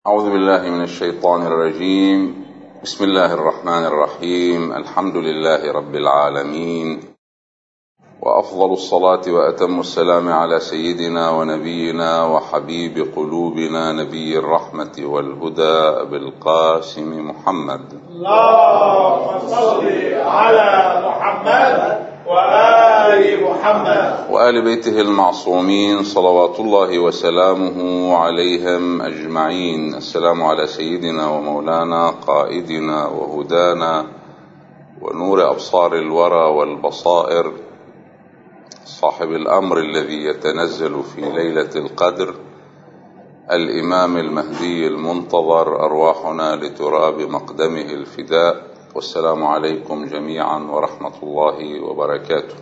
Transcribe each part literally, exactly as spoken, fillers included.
أعوذ بالله من الشيطان الرجيم. بسم الله الرحمن الرحيم. الحمد لله رب العالمين، وأفضل الصلاة وأتم السلام على سيدنا ونبينا وحبيب قلوبنا نبي الرحمة والهدى أبي القاسم محمد. اللهم صل على محمد وآل محمد وآل بيته المعصومين صلوات الله وسلامه عليهم أجمعين. السلام على سيدنا ومولانا قائدنا وهدانا ونور أبصار الورى والبصائر، صاحب الأمر الذي يتنزل في ليلة القدر، الإمام المهدي المنتظر، أرواحنا لتراب مقدمه الفداء. والسلام عليكم جميعا ورحمة الله وبركاته.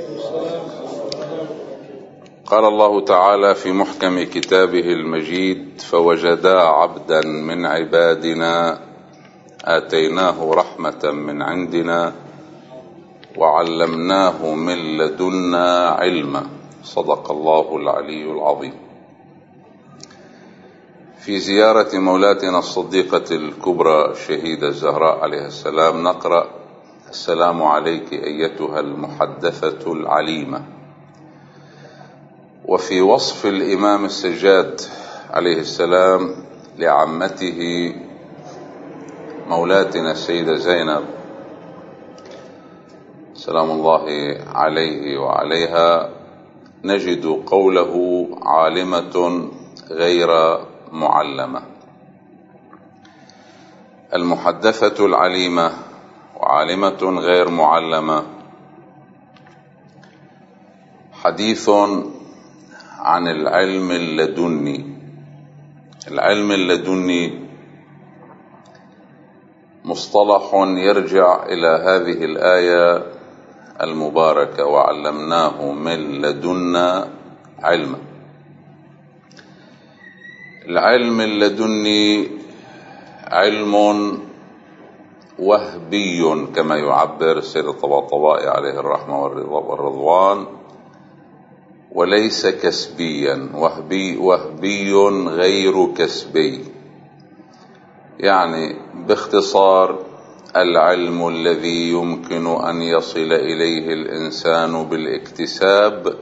قال الله تعالى في محكم كتابه المجيد: فوجدا عبدا من عبادنا آتيناه رحمة من عندنا وعلمناه من لدنا علما. صدق الله العلي العظيم. في زيارة مولاتنا الصديقة الكبرى الشهيدة الزهراء عليه السلام نقرأ: السلام عليك أيتها المحدثة العليمة. وفي وصف الإمام السجاد عليه السلام لعمته مولاتنا السيدة زينب سلام الله عليه وعليها، نجد قوله: عالمة غير معلمة. المحدثة العليمة وعالمة غير معلمة حديث عن العلم اللدني. العلم اللدني مصطلح يرجع إلى هذه الآية المباركة: وعلمناه من لدنا علما. العلم اللدني علم وهبي كما يعبر سيد الطباطبائي عليه الرحمة والرضوان، وليس كسبيا. وهبي وهبي غير كسبي، يعني باختصار العلم الذي يمكن أن يصل إليه الإنسان بالاكتساب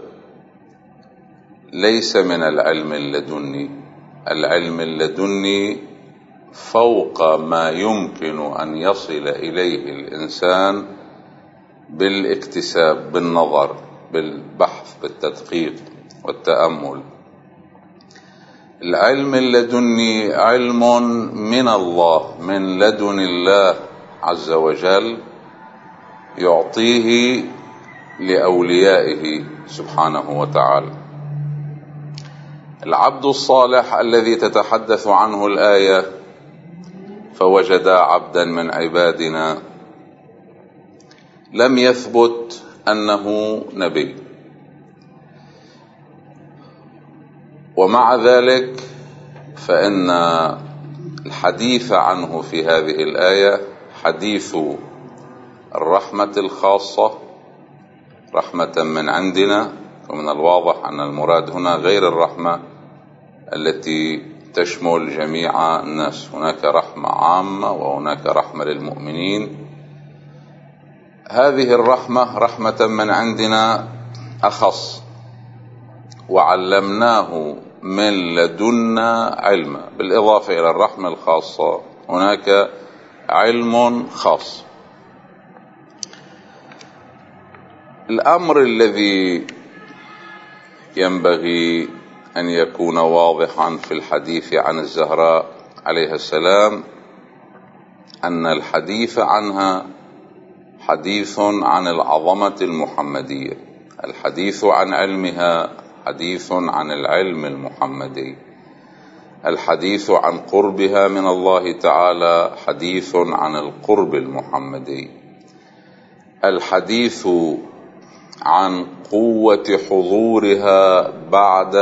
ليس من العلم اللدني. العلم اللدني فوق ما يمكن أن يصل إليه الإنسان بالاكتساب، بالنظر، بالبحث، بالتدقيق والتأمل. العلم اللدني علم من الله، من لدن الله عز وجل، يعطيه لأوليائه سبحانه وتعالى. العبد الصالح الذي تتحدث عنه الآية: فوجدا عبدا من عبادنا، لم يثبت أنه نبي، ومع ذلك فإن الحديث عنه في هذه الآية حديث الرحمة الخاصة، رحمة من عندنا. ومن الواضح أن المراد هنا غير الرحمة التي تشمل جميع الناس، هناك رحمة عامة وهناك رحمة للمؤمنين. هذه الرحمة رحمة من عندنا أخص: وعلمناه من لدنا علما. بالإضافة إلى الرحمة الخاصة هناك علم خاص. الأمر الذي ينبغي أن يكون واضحا في الحديث عن الزهراء عليها السلام أن الحديث عنها حديث عن العظمة المحمدية، الحديث عن علمها حديث عن العلم المحمدي، الحديث عن قربها من الله تعالى حديث عن القرب المحمدي، الحديث عن قوة حضورها بعد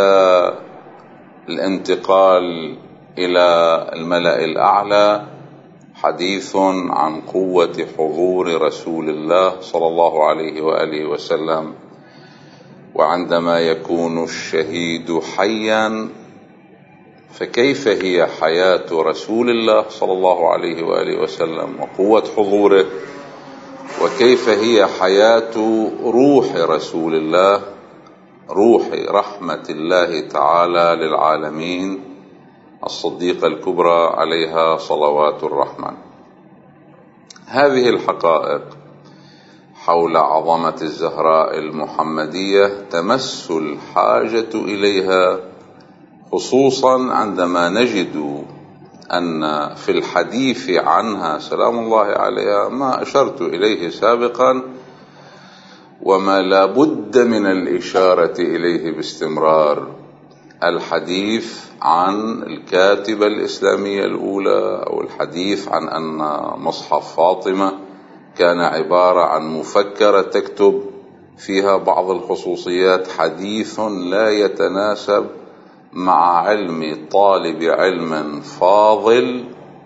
الانتقال إلى الملأ الأعلى حديث عن قوة حضور رسول الله صلى الله عليه وآله وسلم. وعندما يكون الشهيد حيا فكيف هي حياة رسول الله صلى الله عليه وآله وسلم وقوة حضوره، وكيف هي حياة روح رسول الله، روح رحمة الله تعالى للعالمين الصديقة الكبرى عليها صلوات الرحمن. هذه الحقائق حول عظمة الزهراء المحمدية تمس الحاجة إليها، خصوصا عندما نجد أن في الحديث عنها سلام الله عليها ما أشرت إليه سابقا، وما لا بد من الإشارة إليه باستمرار، الحديث عن الكاتبة الإسلامية الأولى، أو الحديث عن أن مصحف فاطمة كان عبارة عن مفكرة تكتب فيها بعض الخصوصيات، حديث لا يتناسب مع علم طالب علم فاضل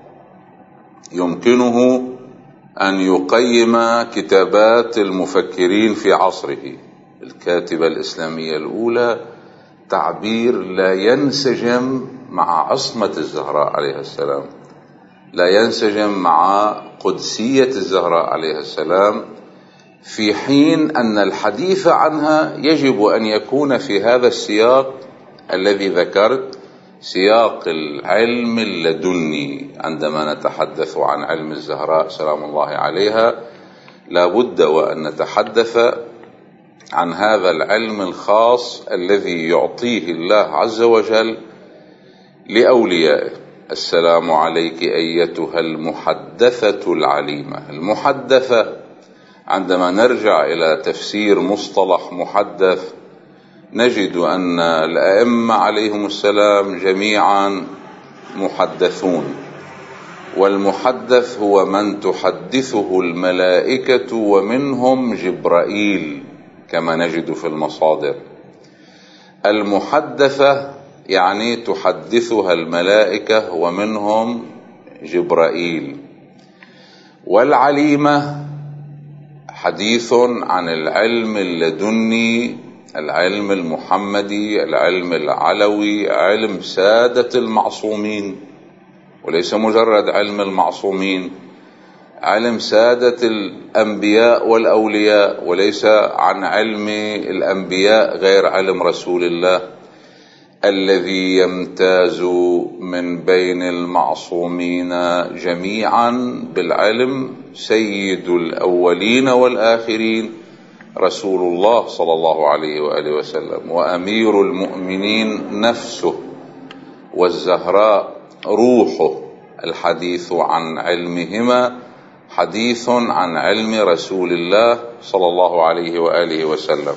يمكنه أن يقيم كتابات المفكرين في عصره. الكاتبة الإسلامية الأولى تعبير لا ينسجم مع عصمة الزهراء عليها السلام، لا ينسجم مع قدسية الزهراء عليها السلام، في حين أن الحديث عنها يجب أن يكون في هذا السياق الذي ذكرت، سياق العلم اللدني. عندما نتحدث عن علم الزهراء سلام الله عليها لا بد وأن نتحدث عن هذا العلم الخاص الذي يعطيه الله عز وجل لأوليائه. السلام عليك أيتها المحدثة العليمة. المحدثة عندما نرجع إلى تفسير مصطلح محدث نجد أن الأئمة عليهم السلام جميعا محدثون، والمحدث هو من تحدثه الملائكة ومنهم جبرائيل كما نجد في المصادر. المحدثة يعني تحدثها الملائكة ومنهم جبرائيل. والعليمة حديث عن العلم اللدني، العلم المحمدي، العلم العلوي، علم سادة المعصومين، وليس مجرد علم المعصومين، علم سادة الأنبياء والأولياء، وليس عن علم الأنبياء غير علم رسول الله الذي يمتاز من بين المعصومين جميعا بالعلم، سيد الأولين والآخرين رسول الله صلى الله عليه وآله وسلم، وأمير المؤمنين نفسه، والزهراء روحه. الحديث عن علمهما حديث عن علم رسول الله صلى الله عليه وآله وسلم.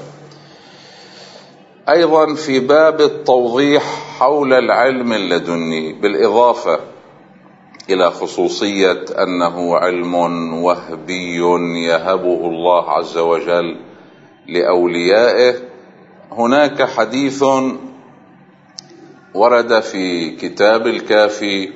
أيضا في باب التوضيح حول العلم اللدني، بالإضافة إلى خصوصية أنه علم وهبي يهبه الله عز وجل لأوليائه، هناك حديث ورد في كتاب الكافي،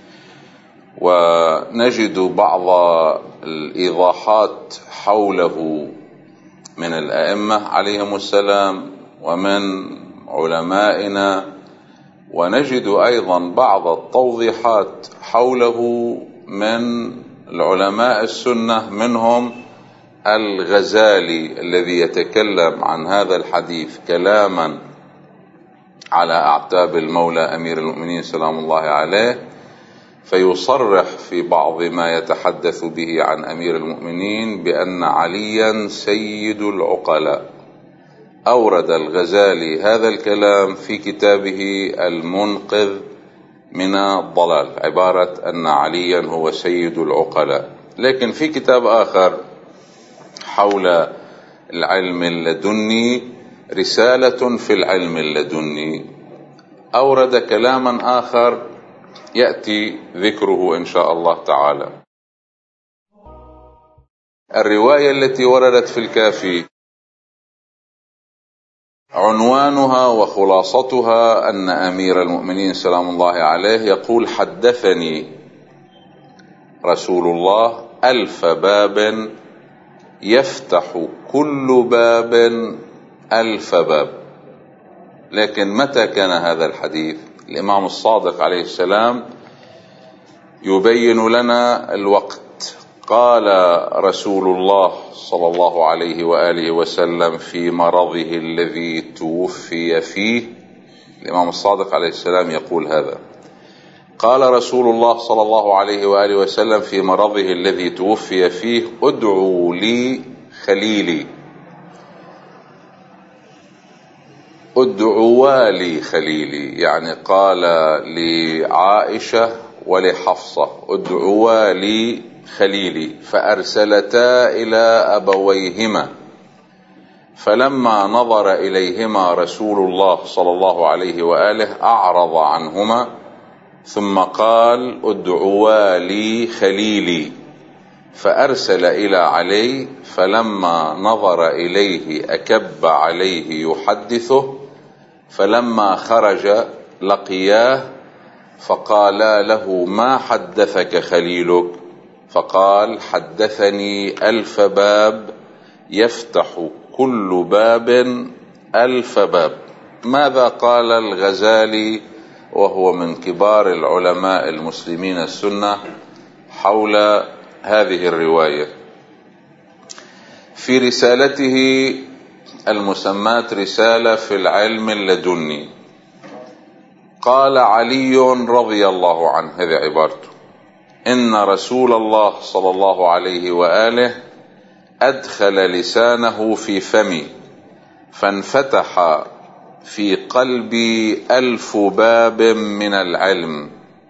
ونجد بعض الإيضاحات حوله من الأئمة عليهم السلام ومن علمائنا، ونجد أيضا بعض التوضيحات حوله من العلماء السنة، منهم الغزالي الذي يتكلم عن هذا الحديث كلاما على أعتاب المولى أمير المؤمنين سلام الله عليه، فيصرح في بعض ما يتحدث به عن أمير المؤمنين بأن عليا سيد العقلاء. أورد الغزالي هذا الكلام في كتابه المنقذ من الضلال، عبارة أن عليا هو سيد العقلاء. لكن في كتاب آخر حول العلم اللدني، رسالة في العلم اللدني، أورد كلاما آخر يأتي ذكره إن شاء الله تعالى. الرواية التي وردت في الكافي عنوانها وخلاصتها أن أمير المؤمنين سلام الله عليه يقول: حدثني رسول الله ألف باب يفتح كل باب ألف باب. لكن متى كان هذا الحديث؟ الإمام الصادق عليه السلام يبين لنا الوقت. قال رسول الله صلى الله عليه وآله وسلم في مرضه الذي توفي فيه، الإمام الصادق عليه السلام يقول هذا: قال رسول الله صلى الله عليه وآله وسلم في مرضه الذي توفي فيه: ادعوا لي خليلي، ادعوا لي خليلي، يعني قال لعائشة ولحفصة: ادعوا لي خليلي، فأرسلتا إلى أبويهما، فلما نظر إليهما رسول الله صلى الله عليه وآله أعرض عنهما، ثم قال: ادعوا لي خليلي، فأرسل إلى علي، فلما نظر إليه أكب عليه يحدثه، فلما خرج لقياه فقالا له: ما حدثك خليلك؟ فقال: حدثني ألف باب يفتح كل باب ألف باب. ماذا قال الغزالي وهو من كبار العلماء المسلمين السنة حول هذه الرواية؟ في رسالته المسماة رسالة في العلم اللدني قال علي رضي الله عنه، هذه عبارته: إن رسول الله صلى الله عليه وآله أدخل لسانه في فمي فانفتح في قلبي ألف باب من العلم،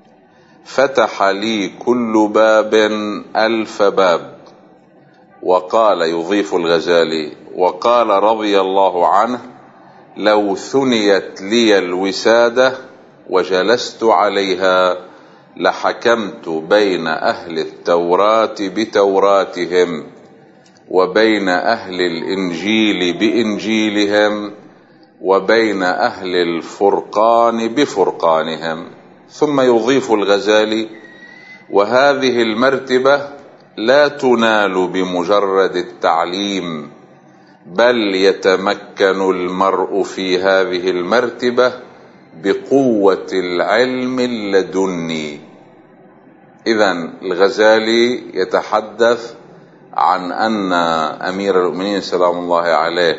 فتح لي كل باب ألف باب. وقال، يضيف الغزالي: وقال رضي الله عنه: لو ثنيت لي الوسادة وجلست عليها لحكمت بين أهل التوراة بتوراتهم وبين أهل الإنجيل بإنجيلهم وبين أهل الفرقان بفرقانهم. ثم يضيف الغزالي: وهذه المرتبة لا تنال بمجرد التعليم، بل يتمكن المرء في هذه المرتبة بقوة العلم اللدني. إذن الغزالي يتحدث عن أن أمير المؤمنين سلام الله عليه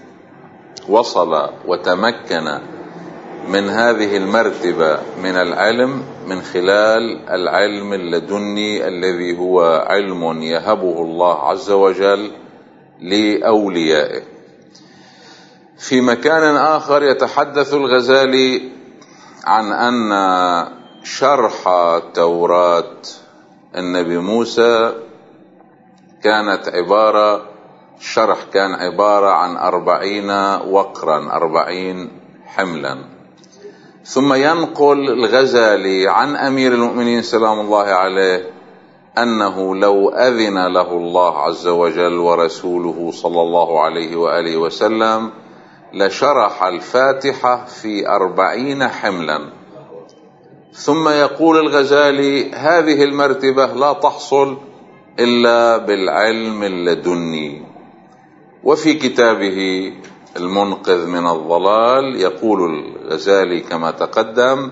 وصل وتمكن من هذه المرتبة من العلم من خلال العلم اللدني الذي هو علم يهبه الله عز وجل لأوليائه. في مكان آخر يتحدث الغزالي عن أن شرح توراة النبي موسى كانت عبارة شرح كان عبارة عن أربعين وقرا، أربعين حملا. ثم ينقل الغزالي عن أمير المؤمنين سلام الله عليه أنه لو أذن له الله عز وجل ورسوله صلى الله عليه وآله وسلم لشرح الفاتحة في أربعين حملا. ثم يقول الغزالي: هذه المرتبة لا تحصل إلا بالعلم اللدني. وفي كتابه المنقذ من الضلال يقول الغزالي كما تقدم: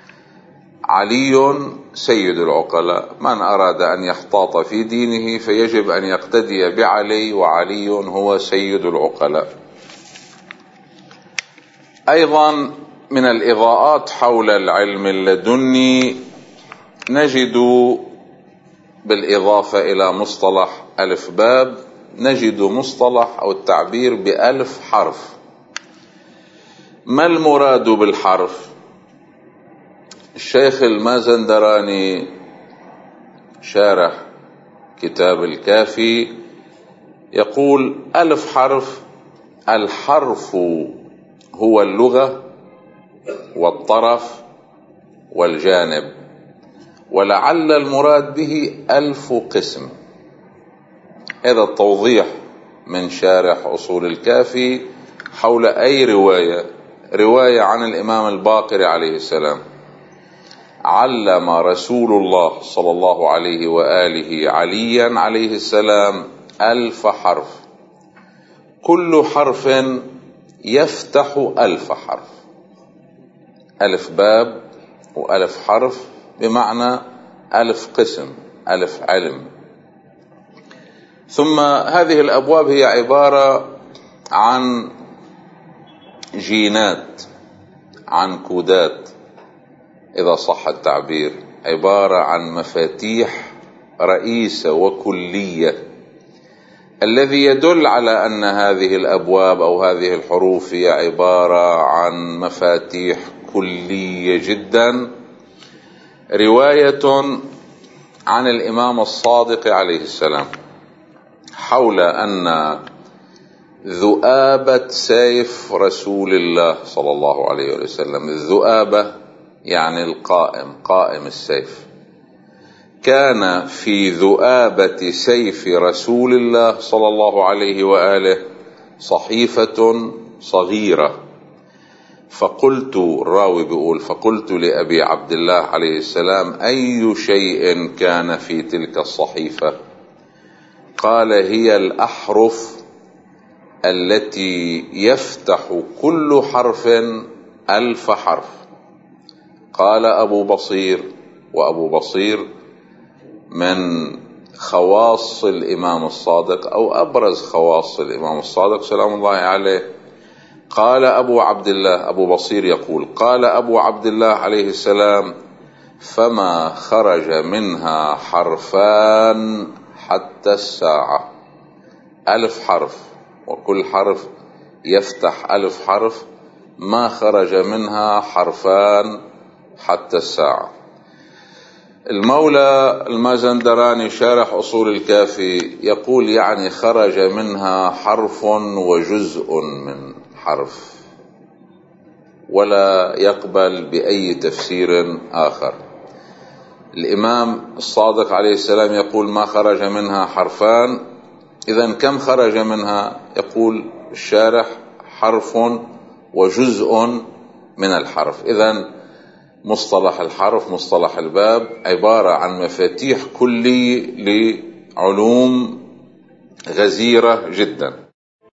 علي سيد العقلاء، من أراد أن يحتاط في دينه فيجب أن يقتدي بعلي، وعلي هو سيد العقلاء. أيضا من الإضاءات حول العلم اللدني نجد بالإضافة إلى مصطلح ألف باب نجد مصطلح أو التعبير بألف حرف. ما المراد بالحرف؟ الشيخ المازندراني شارح كتاب الكافي يقول: ألف حرف، الحرف هو اللغة والطرف والجانب، ولعل المراد به ألف قسم. هذا التوضيح من شارح أصول الكافي حول أي رواية رواية عن الإمام الباقر عليه السلام: علم رسول الله صلى الله عليه وآله عليا عليه السلام ألف حرف، كل حرف يفتح ألف حرف. ألف باب وألف حرف بمعنى ألف قسم، ألف علم. ثم هذه الأبواب هي عبارة عن جينات، عن كودات إذا صح التعبير، عبارة عن مفاتيح رئيسة وكلية، الذي يدل على أن هذه الأبواب أو هذه الحروف هي عبارة عن مفاتيح كلية جدا. رواية عن الإمام الصادق عليه السلام حول أن ذؤابة سيف رسول الله صلى الله عليه وسلم، الذؤابة يعني القائم، قائم السيف، كان في ذؤابة سيف رسول الله صلى الله عليه وآله صحيفة صغيرة. فقلت، الراوي بيقول، فقلت لأبي عبد الله عليه السلام: أي شيء كان في تلك الصحيفة؟ قال: هي الأحرف التي يفتح كل حرف ألف حرف. قال أبو بصير، وأبو بصير من خواص الإمام الصادق أو أبرز خواص الإمام الصادق سلام الله عليه. قال أبو عبد الله، أبو بصير يقول: قال أبو عبد الله عليه السلام: فما خرج منها حرفان حتى الساعة. ألف حرف، وكل حرف يفتح ألف حرف، ما خرج منها حرفان حتى الساعة. المولى المازندراني شارح أصول الكافي يقول: يعني خرج منها حرف وجزء من حرف، ولا يقبل بأي تفسير آخر. الإمام الصادق عليه السلام يقول: ما خرج منها حرفان، إذن كم خرج منها؟ يقول الشارح: حرف وجزء من الحرف. إذن مصطلح الحرف، مصطلح الباب، عبارة عن مفاتيح كلية لعلوم غزيرة جدا.